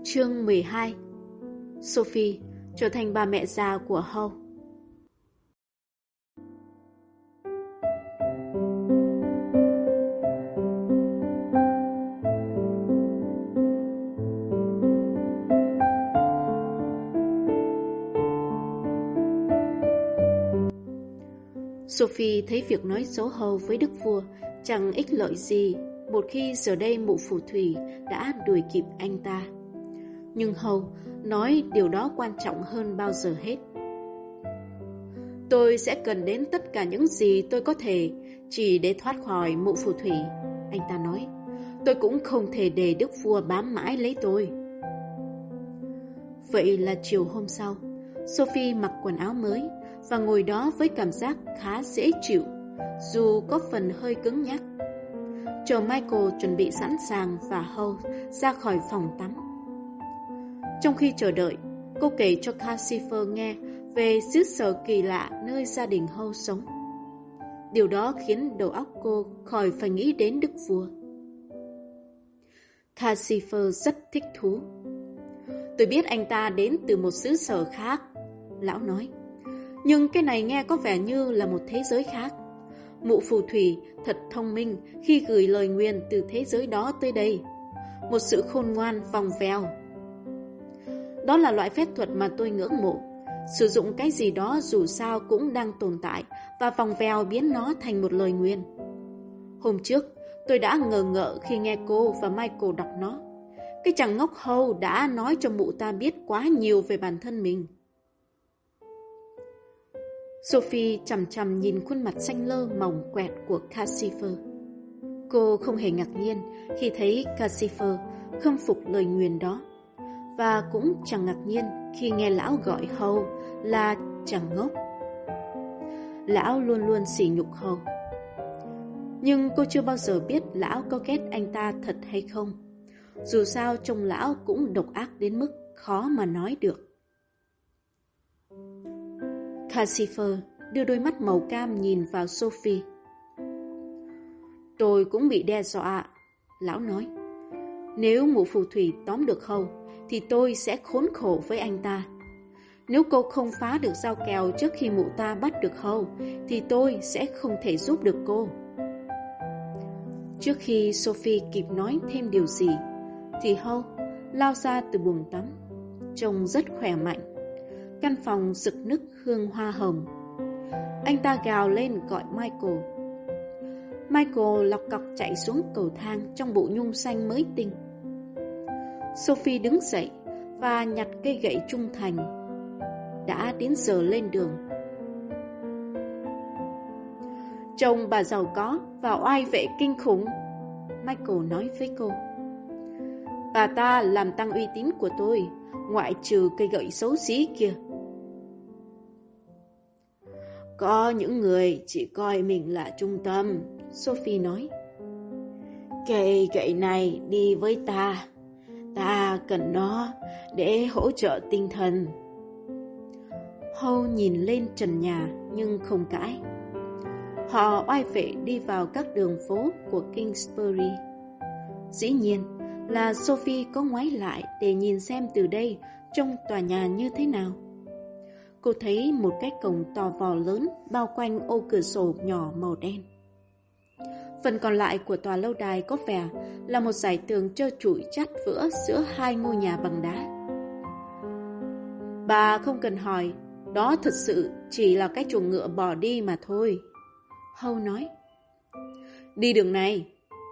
Chương 12. Sophie trở thành bà mẹ già của Howe. Sophie thấy việc nói xấu Howe với đức vua chẳng ích lợi gì một khi giờ đây mụ phù thủy đã đuổi kịp anh ta. Nhưng Howe nói điều đó quan trọng hơn bao giờ hết. Tôi sẽ cần đến tất cả những gì tôi có thể chỉ để thoát khỏi mụ phù thủy, anh ta nói. Tôi cũng không thể để đức vua bám mãi lấy tôi. Vậy là chiều hôm sau, Sophie mặc quần áo mới và ngồi đó với cảm giác khá dễ chịu, dù có phần hơi cứng nhắc. Chờ Michael chuẩn bị sẵn sàng và Howe ra khỏi phòng tắm. Trong khi chờ đợi, cô kể cho Cassifer nghe về xứ sở kỳ lạ nơi gia đình Howe sống. Điều đó khiến đầu óc cô khỏi phải nghĩ đến đức vua. Cassifer rất thích thú. Tôi biết anh ta đến từ một xứ sở khác, lão nói. Nhưng cái này nghe có vẻ như là một thế giới khác. Mụ phù thủy thật thông minh khi gửi lời nguyền từ thế giới đó tới đây. Một sự khôn ngoan vòng vèo. Đó là loại phép thuật mà tôi ngưỡng mộ. Sử dụng cái gì đó dù sao cũng đang tồn tại và vòng vèo biến nó thành một lời nguyền. Hôm trước, tôi đã ngờ ngợ khi nghe cô và Michael đọc nó. Cái chàng ngốc Howe đã nói cho mụ ta biết quá nhiều về bản thân mình. Sophie chằm chằm nhìn khuôn mặt xanh lơ mỏng quẹt của Cassifer. Cô không hề ngạc nhiên khi thấy Cassifer khâm phục lời nguyền đó, và cũng chẳng ngạc nhiên khi nghe lão gọi Howe là chàng ngốc. Lão luôn luôn sỉ nhục Howe. Nhưng cô chưa bao giờ biết lão có ghét anh ta thật hay không. Dù sao trông lão cũng độc ác đến mức khó mà nói được. Cassifer đưa đôi mắt màu cam nhìn vào Sophie. Tôi cũng bị đe dọa, lão nói. Nếu mụ phù thủy tóm được Howe thì tôi sẽ khốn khổ với anh ta. Nếu cô không phá được dao kèo trước khi mụ ta bắt được Howe thì tôi sẽ không thể giúp được cô. Trước khi Sophie kịp nói thêm điều gì thì Howe lao ra từ buồng tắm, trông rất khỏe mạnh. Căn phòng rực nức hương hoa hồng. Anh ta gào lên gọi Michael. Michael lọc cọc chạy xuống cầu thang trong bộ nhung xanh mới tinh. Sophie đứng dậy và nhặt cây gậy trung thành. Đã đến giờ lên đường. Chồng bà giàu có và oai vệ kinh khủng, Michael nói với cô. Bà ta làm tăng uy tín của tôi, ngoại trừ cây gậy xấu xí kia. Có những người chỉ coi mình là trung tâm, Sophie nói. Cây gậy này đi với ta. Ta cần nó để hỗ trợ tinh thần. Howe nhìn lên trần nhà nhưng không cãi. Họ oai vệ đi vào các đường phố của Kingsbury. Dĩ nhiên là Sophie có ngoái lại để nhìn xem từ đây trông tòa nhà như thế nào. Cô thấy một cái cổng to vò lớn bao quanh ô cửa sổ nhỏ màu đen. Phần còn lại của tòa lâu đài có vẻ là một dải tường trơ trụi chát vữa giữa hai ngôi nhà bằng đá. Bà không cần hỏi, đó thật sự chỉ là cái chuồng ngựa bỏ đi mà thôi, Howe nói. Đi đường này.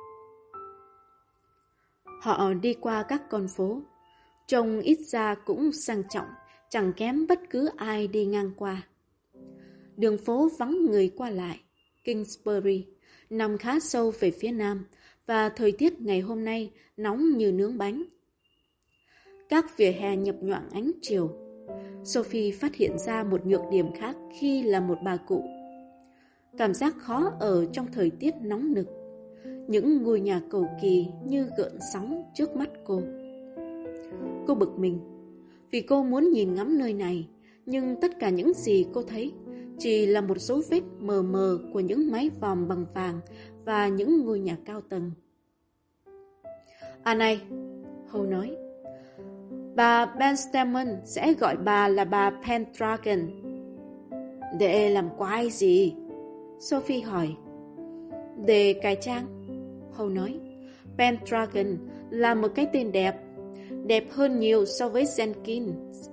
Họ đi qua các con phố, trông ít ra cũng sang trọng, chẳng kém bất cứ ai đi ngang qua. Đường phố vắng người qua lại. Kingsbury nằm khá sâu về phía nam và thời tiết ngày hôm nay nóng như nướng bánh. Các vỉa hè nhập nhoạng ánh chiều. Sophie phát hiện ra một nhược điểm khác khi là một bà cụ. Cảm giác khó ở trong thời tiết nóng nực. Những ngôi nhà cầu kỳ như gợn sóng trước mắt cô. Cô bực mình vì cô muốn nhìn ngắm nơi này, nhưng tất cả những gì cô thấy chỉ là một dấu vết mờ mờ của những mái vòm bằng vàng và những ngôi nhà cao tầng. À này, Howe nói, Bà Benstamen sẽ gọi bà là bà Pendragon. Để làm quái gì? Sophie hỏi. Để cải trang, Hầu nói. Pendragon là một cái tên đẹp, đẹp hơn nhiều so với Jenkins.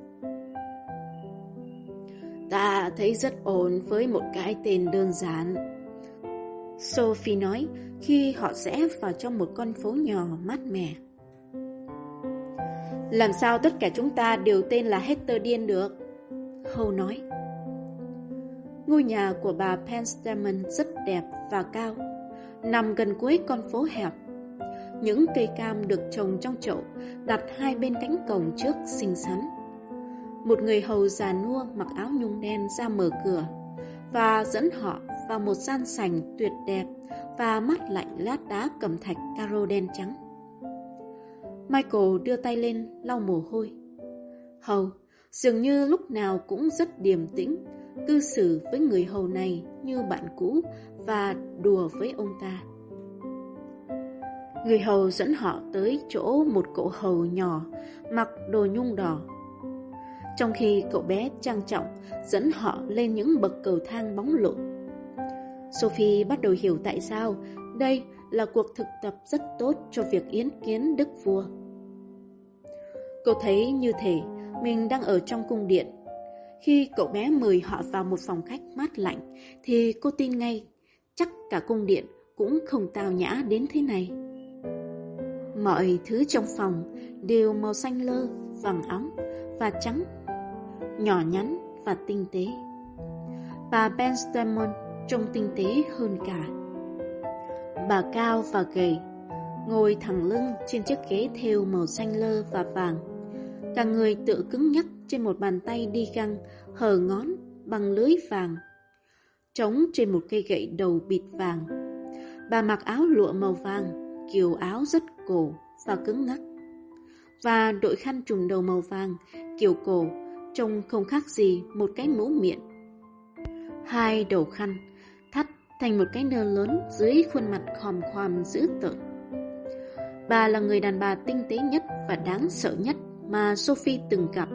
Ta thấy rất ổn với một cái tên đơn giản, Sophie nói khi họ rẽ vào trong một con phố nhỏ mát mẻ. Làm sao tất cả chúng ta đều tên là Heatherden được? Hầu nói. Ngôi nhà của bà Penstamen rất đẹp và cao, nằm gần cuối con phố hẹp. Những cây cam được trồng trong chậu, đặt hai bên cánh cổng trước xinh xắn. Một người hầu già nua mặc áo nhung đen ra mở cửa và dẫn họ vào một gian sảnh tuyệt đẹp và mát lạnh lát đá cẩm thạch caro đen trắng. Michael đưa tay lên lau mồ hôi. Hầu dường như lúc nào cũng rất điềm tĩnh, cư xử với người hầu này như bạn cũ và đùa với ông ta. Người hầu dẫn họ tới chỗ một cậu hầu nhỏ mặc đồ nhung đỏ, trong khi cậu bé trang trọng dẫn họ lên những bậc cầu thang bóng lộn. Sophie bắt đầu hiểu tại sao đây là cuộc thực tập rất tốt cho việc yến kiến đức vua. Cô thấy như thể mình đang ở trong cung điện. Khi cậu bé mời họ vào một phòng khách mát lạnh thì cô tin ngay chắc cả cung điện cũng không tao nhã đến thế này. Mọi thứ trong phòng đều màu xanh lơ, vàng óng và trắng, nhỏ nhắn và tinh tế. Bà Benstamen trông tinh tế hơn cả. Bà cao và gầy, ngồi thẳng lưng trên chiếc ghế thêu màu xanh lơ và vàng. Cả người tựa cứng nhắc trên một bàn tay đi găng hở ngón bằng lưới vàng, trống trên một cây gậy đầu bịt vàng. Bà mặc áo lụa màu vàng, kiểu áo rất cổ và cứng ngắc, và đội khăn trùm đầu màu vàng, kiểu cổ, trông không khác gì một cái mũ miệng. Hai đầu khăn thắt thành một cái nơ lớn dưới khuôn mặt khòm khoàm dữ tợn. Bà là người đàn bà tinh tế nhất và đáng sợ nhất mà Sophie từng gặp.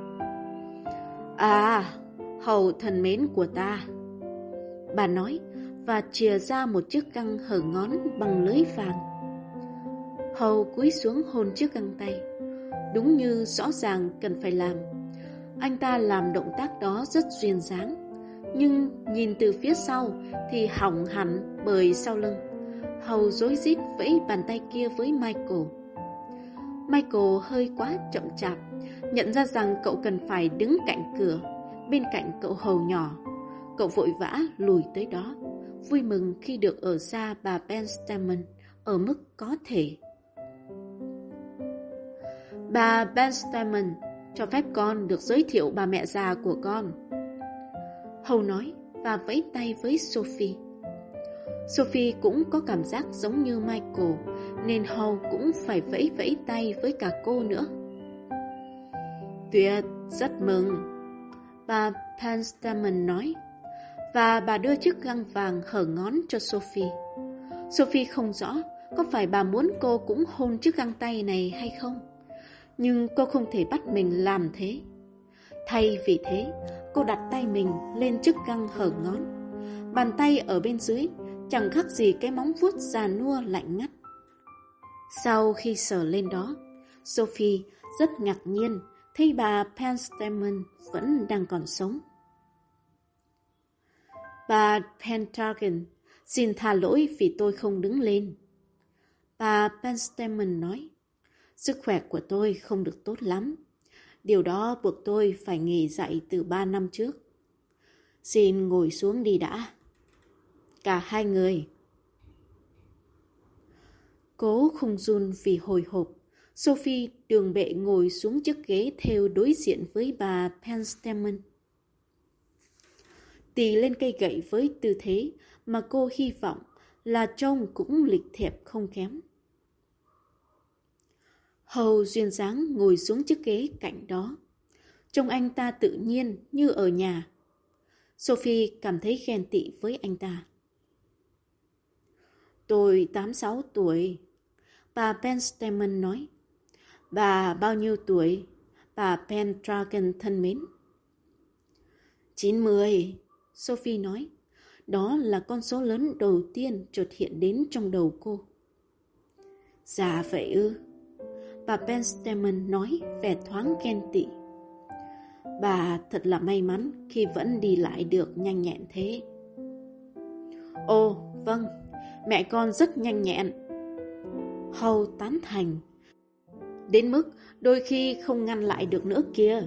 À, hầu thần mến của ta, bà nói và chìa ra một chiếc găng hở ngón bằng lưới vàng. Hầu cúi xuống hôn chiếc găng tay, đúng như rõ ràng cần phải làm. Anh ta làm động tác đó rất duyên dáng, nhưng nhìn từ phía sau thì hỏng hẳn bởi sau lưng. Hầu rối rít vẫy bàn tay kia với Michael. Michael hơi quá chậm chạp, nhận ra rằng cậu cần phải đứng cạnh cửa, bên cạnh cậu hầu nhỏ. Cậu vội vã lùi tới đó, vui mừng khi được ở xa bà Benstamen ở mức có thể. Bà Benstamen cho phép con được giới thiệu bà mẹ già của con, Hầu nói và vẫy tay với Sophie. Sophie cũng có cảm giác giống như Michael, nên Hầu cũng phải vẫy vẫy tay với cả cô nữa. Tuyệt, rất mừng, bà Benstamen nói, và bà đưa chiếc găng vàng hở ngón cho Sophie. Sophie không rõ có phải bà muốn cô cũng hôn chiếc găng tay này hay không, nhưng cô không thể bắt mình làm thế. Thay vì thế, cô đặt tay mình lên chiếc găng hở ngón. Bàn tay ở bên dưới chẳng khác gì cái móng vuốt già nua lạnh ngắt. Sau khi sờ lên đó, Sophie rất ngạc nhiên thấy bà Penstamen vẫn đang còn sống. Bà Pendragon, xin tha lỗi vì tôi không đứng lên, bà Penstamen nói. Sức khỏe của tôi không được tốt lắm. Điều đó buộc tôi phải nghỉ dạy từ 3 năm trước. Xin ngồi xuống đi đã. Cả hai người. Cố không run vì hồi hộp, Sophie đường bệ ngồi xuống chiếc ghế thêu đối diện với bà Penstamen. Tì lên cây gậy với tư thế mà cô hy vọng là trông cũng lịch thiệp không kém. Hầu duyên dáng ngồi xuống chiếc ghế cạnh đó. Trông anh ta tự nhiên như ở nhà. Sophie cảm thấy ghen tị với anh ta. Tôi 86 tuổi, bà Penstamen nói. Bà bao nhiêu tuổi? bà Pendragon thân mến. 90, Sophie nói. Đó là con số lớn đầu tiên chợt hiện đến trong đầu cô. Dạ vậy ư? Bà Penstamen nói vẻ thoáng ghen tị. Bà thật là may mắn khi vẫn đi lại được nhanh nhẹn thế. Ồ, vâng, mẹ con rất nhanh nhẹn. Hầu tán thành. Đến mức đôi khi không ngăn lại được nữa kia.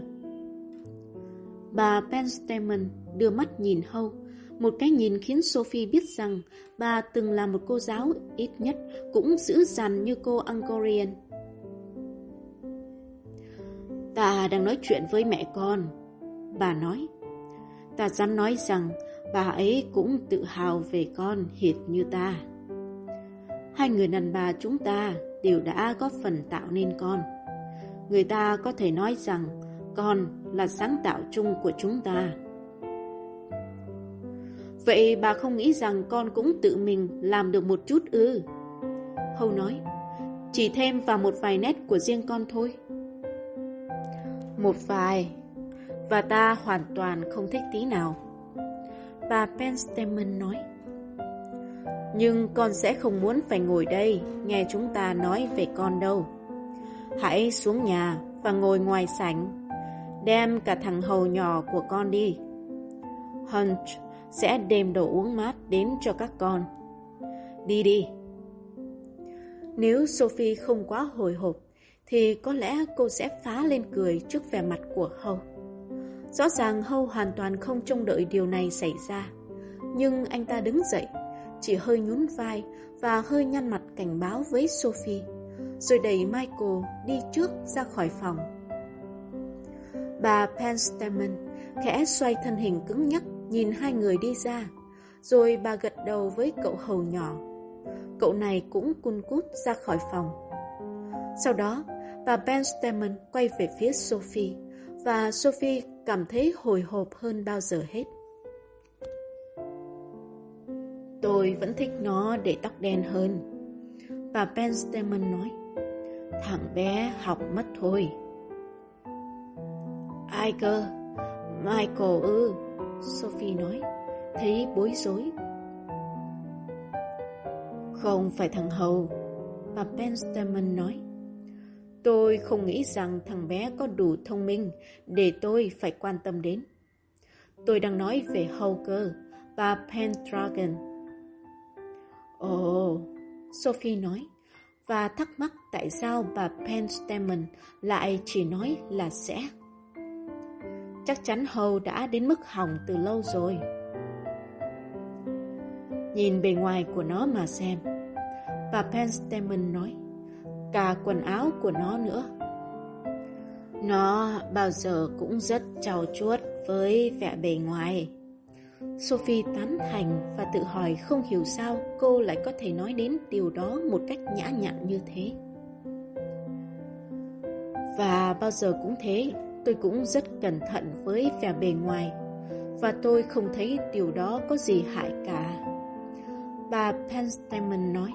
Bà Penstamen đưa mắt nhìn Hầu, một cái nhìn khiến Sophie biết rằng bà từng là một cô giáo ít nhất cũng dữ dằn như cô Angorian. Ta đang nói chuyện với mẹ con, bà nói. Ta dám nói rằng bà ấy cũng tự hào về con hệt như ta. Hai người đàn bà chúng ta đều đã góp phần tạo nên con. Người ta có thể nói rằng con là sáng tạo chung của chúng ta. Vậy bà không nghĩ rằng con cũng tự mình làm được một chút ư? Hầu nói, chỉ thêm vào một vài nét của riêng con thôi. Một vài, và ta hoàn toàn không thích tí nào. Bà Penstamen nói. Nhưng con sẽ không muốn phải ngồi đây nghe chúng ta nói về con đâu. Hãy xuống nhà và ngồi ngoài sảnh. Đem cả thằng hầu nhỏ của con đi. Hunch sẽ đem đồ uống mát đến cho các con. Đi đi. Nếu Sophie không quá hồi hộp thì có lẽ cô sẽ phá lên cười trước vẻ mặt của Hầu. Rõ ràng Hầu hoàn toàn không trông đợi điều này xảy ra. Nhưng anh ta đứng dậy, chỉ hơi nhún vai và hơi nhăn mặt cảnh báo với Sophie, rồi đẩy Michael đi trước ra khỏi phòng. Bà Penstamen khẽ xoay thân hình cứng nhắc nhìn hai người đi ra, rồi bà gật đầu với cậu hầu nhỏ. Cậu này cũng cun cút ra khỏi phòng. Sau đó, bà Penstamen quay về phía Sophie, và Sophie cảm thấy hồi hộp hơn bao giờ hết. Tôi vẫn thích nó để tóc đen hơn, bà Penstamen nói. Thằng bé học mất thôi. Ai cơ? Michael ư? Sophie nói, thấy bối rối. Không phải thằng Hầu, bà Penstamen nói. Tôi không nghĩ rằng thằng bé có đủ thông minh để tôi phải quan tâm đến. Tôi đang nói về Hầu cơ, bà Pendragon. Ồ, Sophie nói, và thắc mắc tại sao bà Penstamen lại chỉ nói là sẽ. Chắc chắn Hầu đã đến mức hỏng từ lâu rồi. Nhìn bề ngoài của nó mà xem, bà Penstamen nói, cả quần áo của nó nữa. Nó bao giờ cũng rất trau chuốt với vẻ bề ngoài. Sophie tán thành và tự hỏi không hiểu sao cô lại có thể nói đến điều đó một cách nhã nhặn như thế. Và bao giờ cũng thế, tôi cũng rất cẩn thận với vẻ bề ngoài, và tôi không thấy điều đó có gì hại cả, bà Penstamen nói.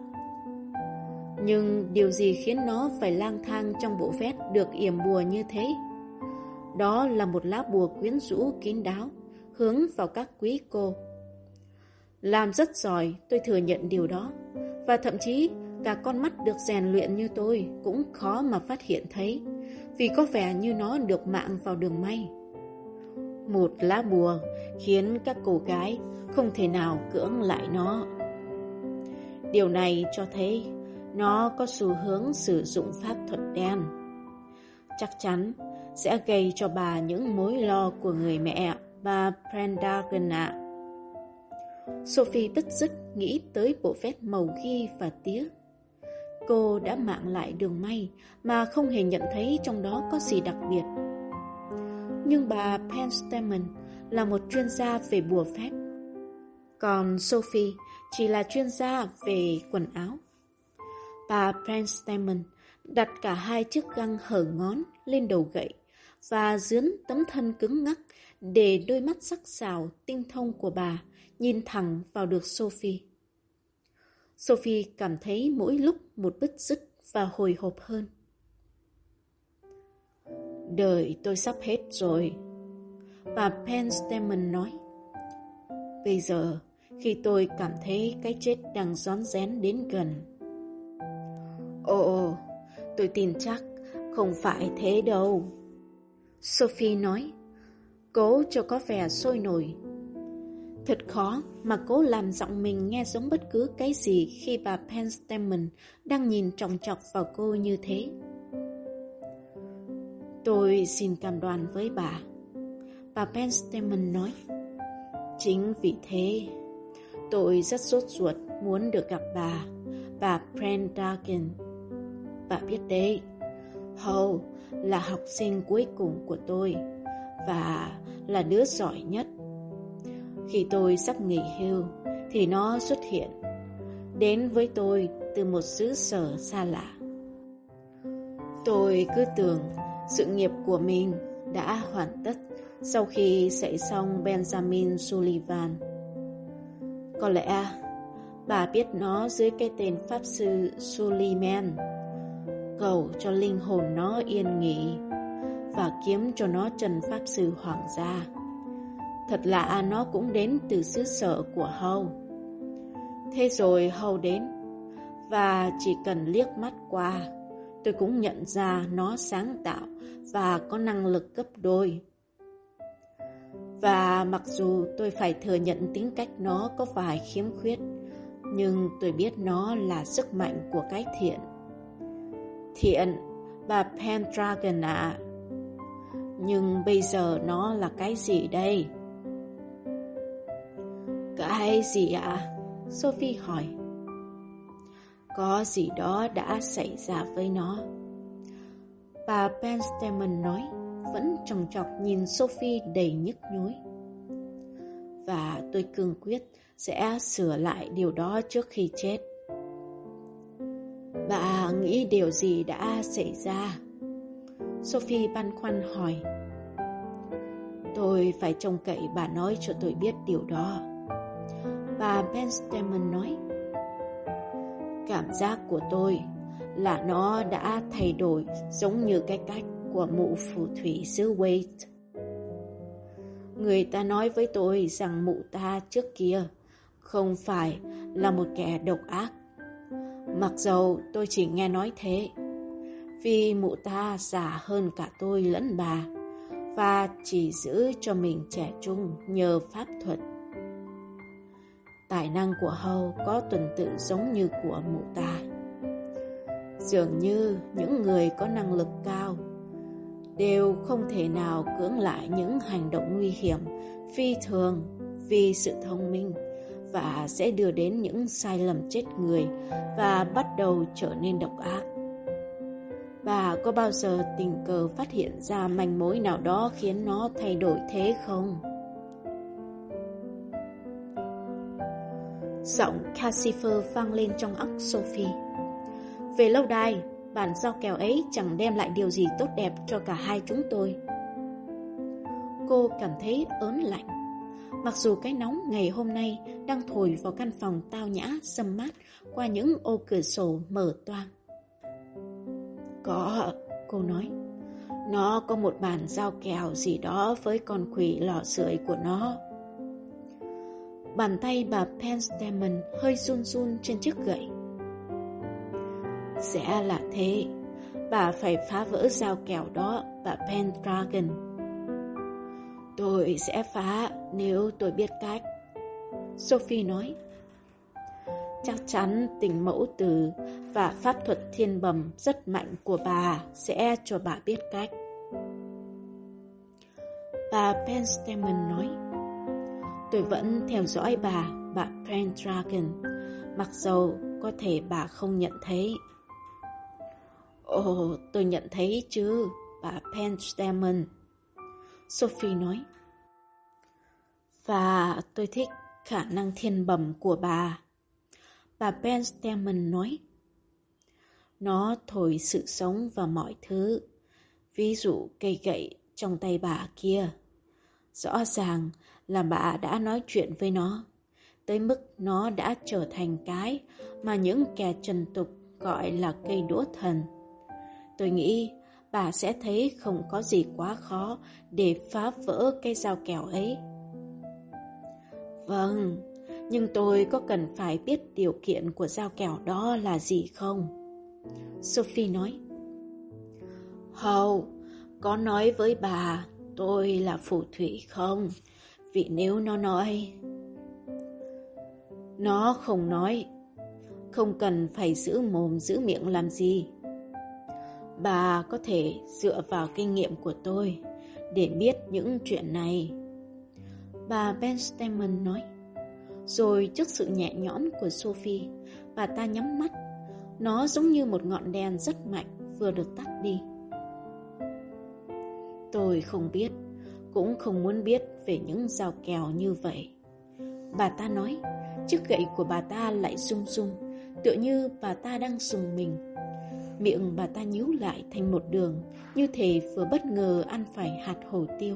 Nhưng điều gì khiến nó phải lang thang trong bộ vest được yểm bùa như thế? Đó là một lá bùa quyến rũ kín đáo, hướng vào các quý cô. Làm rất giỏi, tôi thừa nhận điều đó. Và thậm chí cả con mắt được rèn luyện như tôi cũng khó mà phát hiện thấy, vì có vẻ như nó được mạng vào đường may. Một lá bùa khiến các cô gái không thể nào cưỡng lại nó. Điều này cho thấy nó có xu hướng sử dụng pháp thuật đen. Chắc chắn sẽ gây cho bà những mối lo của người mẹ, bà Pendragon ạ. Sophie bứt rứt nghĩ tới bộ vest màu ghi và tía. Cô đã mạng lại đường may mà không hề nhận thấy trong đó có gì đặc biệt. Nhưng bà Penstamen là một chuyên gia về bùa phép, còn Sophie chỉ là chuyên gia về quần áo. Bà Penstamen đặt cả hai chiếc găng hở ngón lên đầu gậy và dướn tấm thân cứng ngắc để đôi mắt sắc sảo tinh thông của bà nhìn thẳng vào được Sophie. Sophie cảm thấy mỗi lúc một bứt rứt và hồi hộp hơn. Đời tôi sắp hết rồi, bà Penstemon nói. Bây giờ, khi tôi cảm thấy cái chết đang rón rén đến gần. Ồ, tôi tin chắc không phải thế đâu, Sophie nói, cố cho có vẻ sôi nổi. Thật khó mà cố làm giọng mình nghe giống bất cứ cái gì khi bà Penstemon đang nhìn chòng chọc vào cô như thế. Tôi xin cam đoan với bà Penstemon nói. Chính vì thế, tôi rất sốt ruột muốn được gặp bà Pendragon. Bà biết đấy, Howe là học sinh cuối cùng của tôi và là đứa giỏi nhất. Khi tôi sắp nghỉ hưu thì nó xuất hiện, đến với tôi từ một xứ sở xa lạ. Tôi cứ tưởng sự nghiệp của mình đã hoàn tất sau khi dạy xong Benjamin Sullivan. Có lẽ bà biết nó dưới cái tên Pháp sư Suleiman. Cầu cho linh hồn nó yên nghỉ và kiếm cho nó Trần Pháp sư hoàng gia. Thật lạ nó cũng đến từ xứ sở của Howe. Thế rồi Howe đến, và chỉ cần liếc mắt qua, tôi cũng nhận ra nó sáng tạo và có năng lực gấp đôi. Và mặc dù tôi phải thừa nhận tính cách nó có vài khiếm khuyết, nhưng tôi biết nó là sức mạnh của cái thiện. Thiện, bà Pendragon ạ. Nhưng bây giờ nó là cái gì đây? Cái gì ạ? Sophie hỏi. Có gì đó đã xảy ra với nó, bà Penstemon nói, vẫn chòng chọc nhìn Sophie đầy nhức nhối. Và tôi cương quyết sẽ sửa lại điều đó trước khi chết. Bà nghĩ điều gì đã xảy ra? Sophie băn khoăn hỏi. Tôi phải trông cậy bà nói cho tôi biết điều đó, bà Penstemon nói. Cảm giác của tôi là nó đã thay đổi giống như cái cách của mụ phù thủy xứ Wade. Người ta nói với tôi rằng mụ ta trước kia không phải là một kẻ độc ác. Mặc dầu tôi chỉ nghe nói thế, vì mụ ta già hơn cả tôi lẫn bà, và chỉ giữ cho mình trẻ trung nhờ pháp thuật. Tài năng của Howe có tuần tự giống như của mụ ta. Dường như những người có năng lực cao đều không thể nào cưỡng lại những hành động nguy hiểm, phi thường vì sự thông minh, và sẽ đưa đến những sai lầm chết người và bắt đầu trở nên độc ác. Bà có bao giờ tình cờ phát hiện ra manh mối nào đó khiến nó thay đổi thế không? Giọng Cassifer vang lên trong óc Sophie. Về lâu đài, bản giao kèo ấy chẳng đem lại điều gì tốt đẹp cho cả hai chúng tôi. Cô cảm thấy ớn lạnh. Mặc dù cái nóng ngày hôm nay đang thổi vào căn phòng tao nhã râm mát qua những ô cửa sổ mở toang. Có, cô nói, nó có một bản giao kèo gì đó với con quỷ lò sưởi của nó. Bàn tay bà Penstemon hơi run run trên chiếc gậy. Sẽ là thế, bà phải phá vỡ giao kèo đó, bà Pendragon. Tôi sẽ phá nếu tôi biết cách, Sophie nói. Chắc chắn tình mẫu từ và pháp thuật thiên bẩm rất mạnh của bà sẽ cho bà biết cách. Bà Penstemon nói. Tôi vẫn theo dõi bà Pendragon, mặc dầu có thể bà không nhận thấy. Ồ, tôi nhận thấy chứ, bà Penstemon, Sophie nói. Và tôi thích khả năng thiên bẩm của bà Penstemon nói. Nó thổi sự sống vào mọi thứ, ví dụ cây gậy trong tay bà kia. Rõ ràng là bà đã nói chuyện với nó, tới mức nó đã trở thành cái mà những kẻ trần tục gọi là cây đũa thần. Tôi nghĩ bà sẽ thấy không có gì quá khó để phá vỡ cái dao kèo ấy. Vâng, nhưng tôi có cần phải biết điều kiện của dao kèo đó là gì không? Sophie nói. Hầu, có nói với bà tôi là phù thủy không? Vì nếu nó nói... Nó không nói. Không cần phải giữ mồm giữ miệng làm gì. Bà có thể dựa vào kinh nghiệm của tôi để biết những chuyện này. Bà Benjamin nói. Rồi trước sự nhẹ nhõm của Sophie, bà ta nhắm mắt. Nó giống như một ngọn đèn rất mạnh vừa được tắt đi. Tôi không biết, cũng không muốn biết về những dao kèo như vậy. Bà ta nói, chiếc gậy của bà ta lại rung rung, tựa như bà ta đang rùng mình. Miệng bà ta nhíu lại thành một đường, như thể vừa bất ngờ ăn phải hạt hổ tiêu.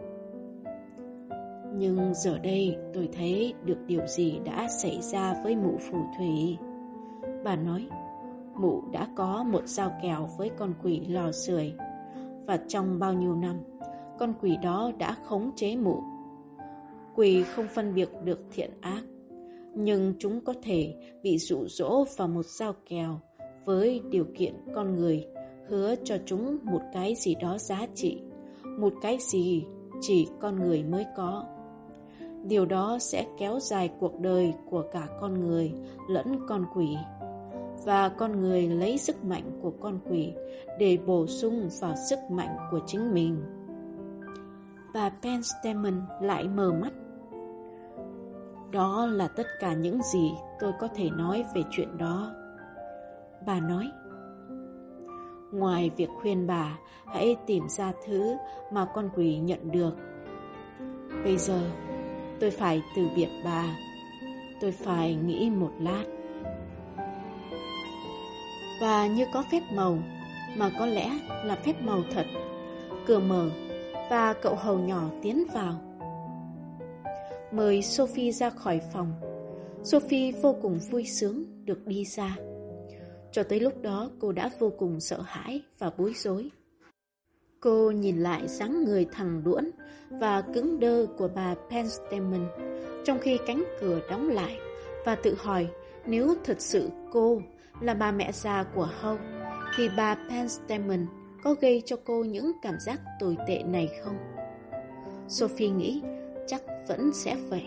Nhưng giờ đây tôi thấy được điều gì đã xảy ra với mụ phù thủy. Bà nói, mụ đã có một giao kèo với con quỷ lò sưởi, và trong bao nhiêu năm, con quỷ đó đã khống chế mụ. Quỷ không phân biệt được thiện ác, nhưng chúng có thể bị dụ dỗ vào một giao kèo với điều kiện con người hứa cho chúng một cái gì đó giá trị, một cái gì chỉ con người mới có. Điều đó sẽ kéo dài cuộc đời của cả con người lẫn con quỷ, và con người lấy sức mạnh của con quỷ để bổ sung vào sức mạnh của chính mình. Bà Benjamin lại mở mắt. Đó là tất cả những gì tôi có thể nói về chuyện đó. Bà nói, ngoài việc khuyên bà hãy tìm ra thứ mà con quỷ nhận được. Bây giờ tôi phải từ biệt bà. Tôi phải nghĩ một lát. Và như có phép màu, mà có lẽ là phép màu thật, cửa mở và cậu hầu nhỏ tiến vào. Mời Sophie ra khỏi phòng. Sophie vô cùng vui sướng được đi ra. Cho tới lúc đó cô đã vô cùng sợ hãi và bối rối. Cô nhìn lại dáng người thẳng đuỗn và cứng đơ của bà Benjamin trong khi cánh cửa đóng lại, và tự hỏi nếu thật sự cô là bà mẹ già của Hope thì bà Benjamin có gây cho cô những cảm giác tồi tệ này không? Sophie nghĩ chắc vẫn sẽ vậy.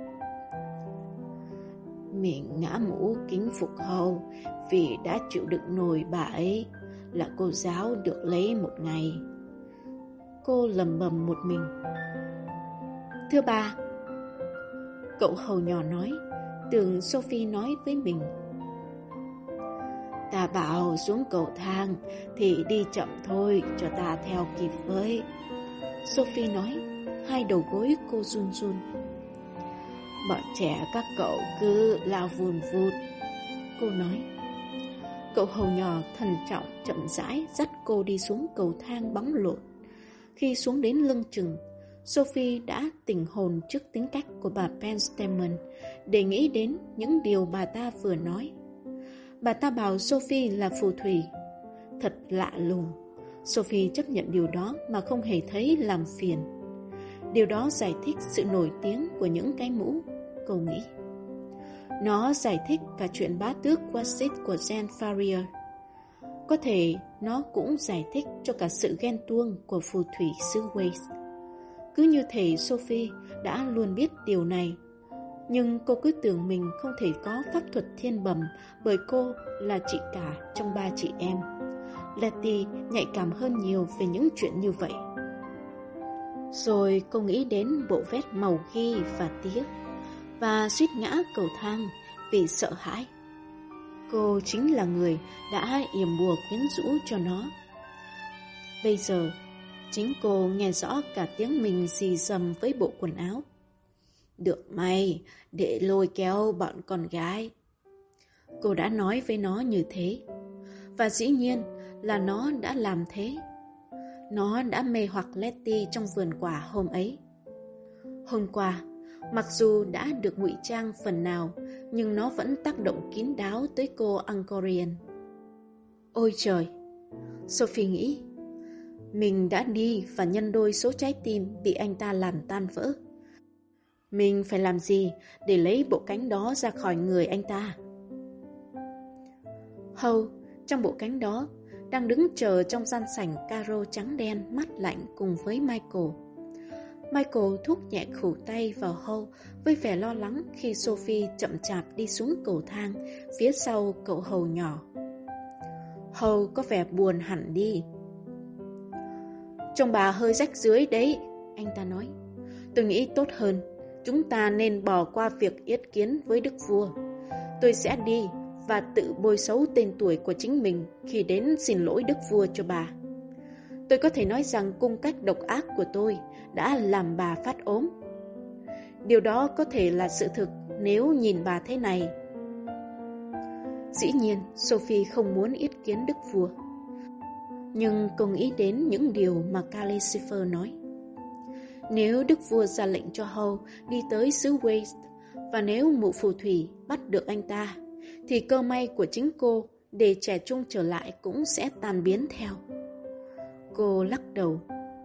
Mình ngã mũ kính phục Hope vì đã chịu đựng nổi bà ấy là cô giáo được lấy một ngày. Cô lẩm bẩm một mình. Thưa bà, cậu hầu nhỏ nói, tưởng Sophie nói với mình. Ta bảo xuống cầu thang thì đi chậm thôi cho ta theo kịp với. Sophie nói, hai đầu gối cô run run. Bọn trẻ các cậu cứ lao vùn vụt. Cô nói. Cậu hầu nhỏ thận trọng chậm rãi dắt cô đi xuống cầu thang bóng lộn. Khi xuống đến lưng chừng, Sophie đã tỉnh hồn trước tính cách của bà Benjamin để nghĩ đến những điều bà ta vừa nói. Bà ta bảo Sophie là phù thủy. Thật lạ lùng. Sophie chấp nhận điều đó mà không hề thấy làm phiền. Điều đó giải thích sự nổi tiếng của những cái mũ, cô nghĩ. Nó giải thích cả chuyện bá tước Wassit của Jean Farrier. Có thể nó cũng giải thích cho cả sự ghen tuông của phù thủy xứ Wales. Cứ như thể Sophie đã luôn biết điều này, nhưng cô cứ tưởng mình không thể có pháp thuật thiên bẩm bởi cô là chị cả trong ba chị em. Letty nhạy cảm hơn nhiều về những chuyện như vậy. Rồi cô nghĩ đến bộ vest màu ghi và tía và suýt ngã cầu thang vì sợ hãi. Cô chính là người đã yểm bùa quyến rũ cho nó. Bây giờ chính cô nghe rõ cả tiếng mình xì xầm với bộ quần áo. Được may để lôi kéo bọn con gái. Cô đã nói với nó như thế. Và dĩ nhiên là nó đã làm thế. Nó đã mê hoặc Letty trong vườn quả hôm ấy. Hôm qua, mặc dù đã được ngụy trang phần nào, nhưng nó vẫn tác động kín đáo tới cô Angkorian. Ôi trời! Sophie nghĩ, Mình đã đi và nhân đôi số trái tim bị anh ta làm tan vỡ. Mình phải làm gì để lấy bộ cánh đó ra khỏi người anh ta? Howe, trong bộ cánh đó, đang đứng chờ trong gian sảnh caro trắng đen mát lạnh cùng với Michael. Michael thúc nhẹ khủ tay vào Howe với vẻ lo lắng khi Sophie chậm chạp đi xuống cầu thang phía sau cậu hầu nhỏ. Howe có vẻ buồn hẳn đi. Trông bà hơi rách rưới đấy, anh ta nói. Tôi nghĩ tốt hơn, chúng ta nên bỏ qua việc yết kiến với đức vua. Tôi sẽ đi và tự bôi xấu tên tuổi của chính mình khi đến xin lỗi đức vua cho bà. Tôi có thể nói rằng cung cách độc ác của tôi đã làm bà phát ốm. Điều đó có thể là sự thực nếu nhìn bà thế này. Dĩ nhiên, Sophie không muốn yết kiến đức vua. Nhưng cô nghĩ đến những điều mà Calcifer nói. Nếu đức vua ra lệnh cho Howe đi tới xứ Wales, và nếu mụ phù thủy bắt được anh ta, thì cơ may của chính cô để trẻ trung trở lại cũng sẽ tan biến theo. Cô lắc đầu.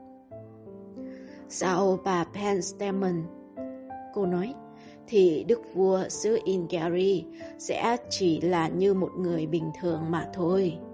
Sao bà Penstemon? Cô nói, thì đức vua xứ Ingary sẽ chỉ là như một người bình thường mà thôi.